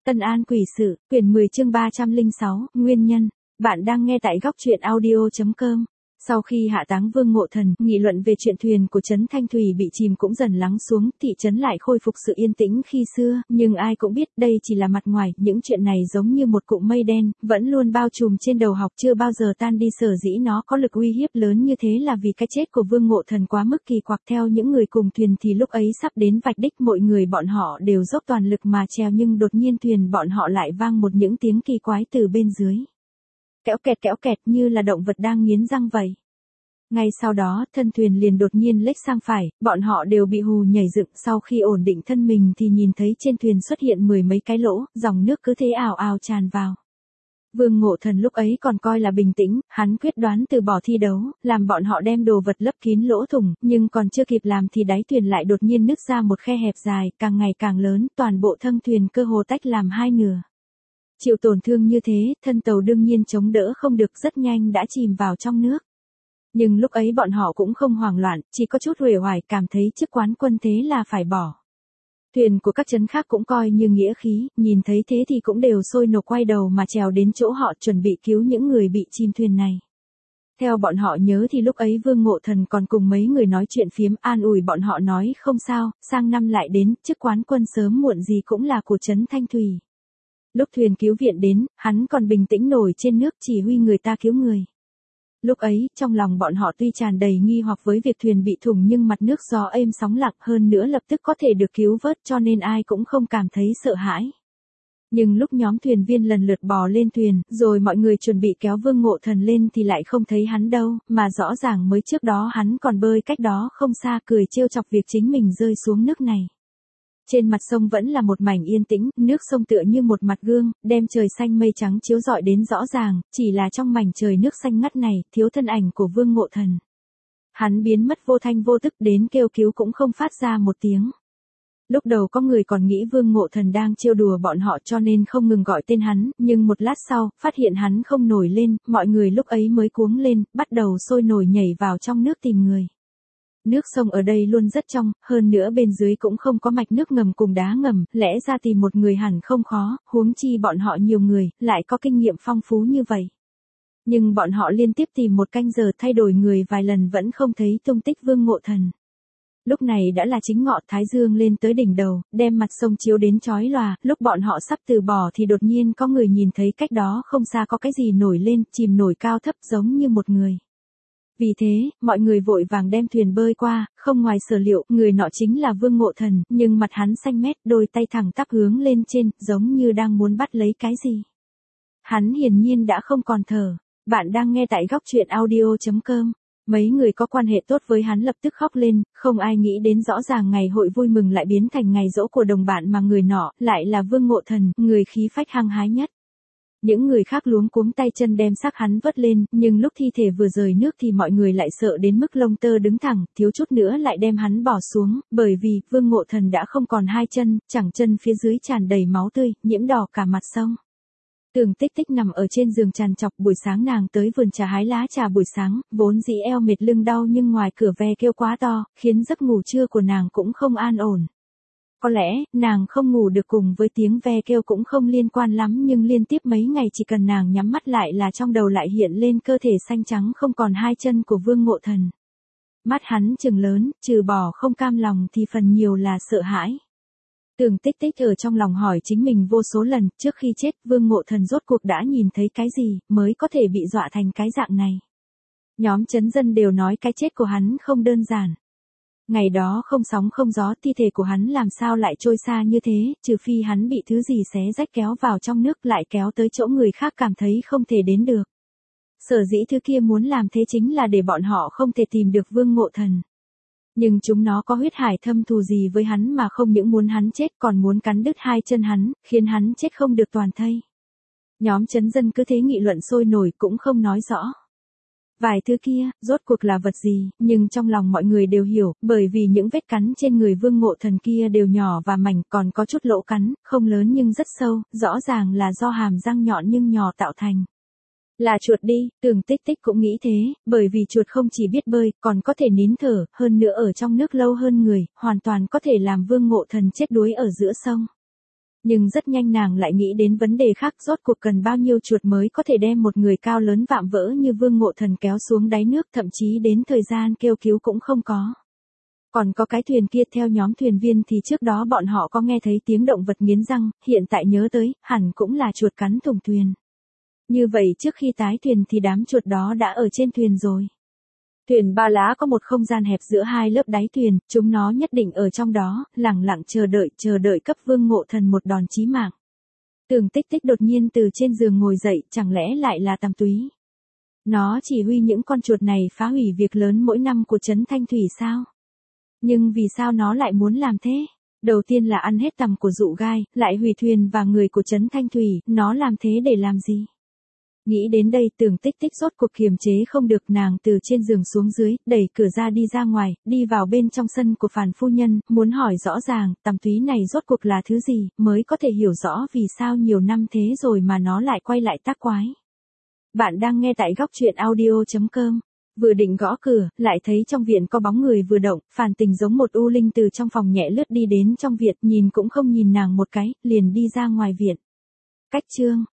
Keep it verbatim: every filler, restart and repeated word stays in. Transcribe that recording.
Ân An Quỷ Sự, quyển mười chương ba trăm lẻ sáu, Nguyên nhân. Bạn đang nghe tại góc truyện audio chấm com. Sau khi hạ táng Vương Ngộ Thần, nghị luận về chuyện thuyền của trấn Thanh Thủy bị chìm cũng dần lắng xuống, thị trấn lại khôi phục sự yên tĩnh khi xưa, nhưng ai cũng biết đây chỉ là mặt ngoài, những chuyện này giống như một cụm mây đen, vẫn luôn bao trùm trên đầu học chưa bao giờ tan đi. Sở dĩ nó có lực uy hiếp lớn như thế là vì cái chết của Vương Ngộ Thần quá mức kỳ quặc. Theo những người cùng thuyền thì lúc ấy sắp đến vạch đích, mọi người bọn họ đều dốc toàn lực mà trèo, nhưng đột nhiên thuyền bọn họ lại vang một những tiếng kỳ quái từ bên dưới. Kéo kẹt kéo kẹt như là động vật đang nghiến răng vậy. Ngay sau đó, thân thuyền liền đột nhiên lệch sang phải, bọn họ đều bị hù nhảy dựng. Sau khi ổn định thân mình thì nhìn thấy trên thuyền xuất hiện mười mấy cái lỗ, dòng nước cứ thế ào ào tràn vào. Vương Ngộ Thần lúc ấy còn coi là bình tĩnh, hắn quyết đoán từ bỏ thi đấu, làm bọn họ đem đồ vật lấp kín lỗ thủng, nhưng còn chưa kịp làm thì đáy thuyền lại đột nhiên nứt ra một khe hẹp dài, càng ngày càng lớn, toàn bộ thân thuyền cơ hồ tách làm hai nửa. Chịu tổn thương như thế, thân tàu đương nhiên chống đỡ không được, rất nhanh đã chìm vào trong nước. Nhưng lúc ấy bọn họ cũng không hoảng loạn, chỉ có chút uể oải, cảm thấy chức quán quân thế là phải bỏ. Thuyền của các trấn khác cũng coi như nghĩa khí, nhìn thấy thế thì cũng đều sôi nổi quay đầu mà trèo đến chỗ họ, chuẩn bị cứu những người bị chìm thuyền này. Theo bọn họ nhớ thì lúc ấy Vương Ngộ Thần còn cùng mấy người nói chuyện phiếm, an ủi bọn họ nói không sao, sang năm lại đến, chức quán quân sớm muộn gì cũng là của trấn Thanh Thủy. Lúc thuyền cứu viện đến, hắn còn bình tĩnh nổi trên nước chỉ huy người ta cứu người. Lúc ấy, trong lòng bọn họ tuy tràn đầy nghi hoặc với việc thuyền bị thủng, nhưng mặt nước gió êm sóng lặng, hơn nữa lập tức có thể được cứu vớt, cho nên ai cũng không cảm thấy sợ hãi. Nhưng lúc nhóm thuyền viên lần lượt bò lên thuyền, rồi mọi người chuẩn bị kéo Vương Ngộ Thần lên thì lại không thấy hắn đâu, mà rõ ràng mới trước đó hắn còn bơi cách đó không xa, cười trêu chọc việc chính mình rơi xuống nước này. Trên mặt sông vẫn là một mảnh yên tĩnh, nước sông tựa như một mặt gương, đem trời xanh mây trắng chiếu rọi đến rõ ràng, chỉ là trong mảnh trời nước xanh ngắt này, thiếu thân ảnh của Vương Ngộ Thần. Hắn biến mất vô thanh vô tức, đến kêu cứu cũng không phát ra một tiếng. Lúc đầu có người còn nghĩ Vương Ngộ Thần đang trêu đùa bọn họ cho nên không ngừng gọi tên hắn, nhưng một lát sau, phát hiện hắn không nổi lên, mọi người lúc ấy mới cuống lên, bắt đầu sôi nổi nhảy vào trong nước tìm người. Nước sông ở đây luôn rất trong, hơn nữa bên dưới cũng không có mạch nước ngầm cùng đá ngầm, lẽ ra tìm một người hẳn không khó, huống chi bọn họ nhiều người, lại có kinh nghiệm phong phú như vậy. Nhưng bọn họ liên tiếp tìm một canh giờ, thay đổi người vài lần vẫn không thấy tung tích Vương Ngộ Thần. Lúc này đã là chính ngọ, thái dương lên tới đỉnh đầu, đem mặt sông chiếu đến chói lòa, lúc bọn họ sắp từ bỏ thì đột nhiên có người nhìn thấy cách đó không xa có cái gì nổi lên, chìm nổi cao thấp giống như một người. Vì thế, mọi người vội vàng đem thuyền bơi qua, không ngoài sở liệu, người nọ chính là Vương Ngộ Thần, nhưng mặt hắn xanh mét, đôi tay thẳng tắp hướng lên trên, giống như đang muốn bắt lấy cái gì. Hắn hiển nhiên đã không còn thở. Bạn đang nghe tại góc truyện audio chấm com. Mấy người có quan hệ tốt với hắn lập tức khóc lên, không ai nghĩ đến rõ ràng ngày hội vui mừng lại biến thành ngày giỗ của đồng bạn mà người nọ lại là Vương Ngộ Thần, người khí phách hăng hái nhất. Những người khác luống cuống tay chân đem xác hắn vớt lên, nhưng lúc thi thể vừa rời nước thì mọi người lại sợ đến mức lông tơ đứng thẳng, thiếu chút nữa lại đem hắn bỏ xuống, bởi vì Vương Ngộ Thần đã không còn hai chân, chẳng chân phía dưới tràn đầy máu tươi, nhiễm đỏ cả mặt sông. Tưởng Tích Tích nằm ở trên giường trằn trọc, buổi sáng nàng tới vườn trà hái lá trà buổi sáng, vốn dĩ eo mệt lưng đau nhưng ngoài cửa ve kêu quá to, khiến giấc ngủ trưa của nàng cũng không an ổn. Có lẽ, nàng không ngủ được cùng với tiếng ve kêu cũng không liên quan lắm, nhưng liên tiếp mấy ngày chỉ cần nàng nhắm mắt lại là trong đầu lại hiện lên cơ thể xanh trắng không còn hai chân của Vương Ngộ Thần. Mắt hắn trừng lớn, trừ bỏ không cam lòng thì phần nhiều là sợ hãi. Tưởng Tích Tích ở trong lòng hỏi chính mình vô số lần, trước khi chết Vương Ngộ Thần rốt cuộc đã nhìn thấy cái gì, mới có thể bị dọa thành cái dạng này. Nhóm trấn dân đều nói cái chết của hắn không đơn giản. Ngày đó không sóng không gió, thi thể của hắn làm sao lại trôi xa như thế, trừ phi hắn bị thứ gì xé rách kéo vào trong nước lại kéo tới chỗ người khác cảm thấy không thể đến được. Sở dĩ thứ kia muốn làm thế chính là để bọn họ không thể tìm được Vương Ngộ Thần. Nhưng chúng nó có huyết hải thâm thù gì với hắn mà không những muốn hắn chết còn muốn cắn đứt hai chân hắn, khiến hắn chết không được toàn thây. Nhóm trấn dân cứ thế nghị luận sôi nổi cũng không nói rõ. Vài thứ kia, rốt cuộc là vật gì, nhưng trong lòng mọi người đều hiểu, bởi vì những vết cắn trên người Vương Ngộ Thần kia đều nhỏ và mảnh, còn có chút lỗ cắn, không lớn nhưng rất sâu, rõ ràng là do hàm răng nhọn nhưng nhỏ tạo thành. Là chuột đi, Tưởng Tích Tích cũng nghĩ thế, bởi vì chuột không chỉ biết bơi, còn có thể nín thở, hơn nữa ở trong nước lâu hơn người, hoàn toàn có thể làm Vương Ngộ Thần chết đuối ở giữa sông. Nhưng rất nhanh nàng lại nghĩ đến vấn đề khác, rốt cuộc cần bao nhiêu chuột mới có thể đem một người cao lớn vạm vỡ như Vương Ngộ Thần kéo xuống đáy nước, thậm chí đến thời gian kêu cứu cũng không có. Còn có cái thuyền kia, theo nhóm thuyền viên thì trước đó bọn họ có nghe thấy tiếng động vật nghiến răng, hiện tại nhớ tới, hẳn cũng là chuột cắn thủng thuyền. Như vậy trước khi tái thuyền thì đám chuột đó đã ở trên thuyền rồi. Thuyền ba lá có một không gian hẹp giữa hai lớp đáy thuyền, chúng nó nhất định ở trong đó, lẳng lặng chờ đợi, chờ đợi cấp Vương Ngộ Thần một đòn chí mạng. Tưởng Tích Tích đột nhiên từ trên giường ngồi dậy, chẳng lẽ lại là Tầm Túy? Nó chỉ huy những con chuột này phá hủy việc lớn mỗi năm của Trấn Thanh Thủy sao? Nhưng vì sao nó lại muốn làm thế? Đầu tiên là ăn hết tằm của dụ gai, lại hủy thuyền và người của Trấn Thanh Thủy, nó làm thế để làm gì? Nghĩ đến đây, Tưởng Tích Tích rốt cuộc kiềm chế không được, nàng từ trên giường xuống dưới, đẩy cửa ra đi ra ngoài, đi vào bên trong sân của Phàn phu nhân, muốn hỏi rõ ràng, Tầm Túy này rốt cuộc là thứ gì, mới có thể hiểu rõ vì sao nhiều năm thế rồi mà nó lại quay lại tác quái. Bạn đang nghe tại góc truyện audio chấm com. Vừa định gõ cửa, lại thấy trong viện có bóng người vừa động, Phàn Tình giống một u linh từ trong phòng nhẹ lướt đi đến trong viện, nhìn cũng không nhìn nàng một cái, liền đi ra ngoài viện. Cách chương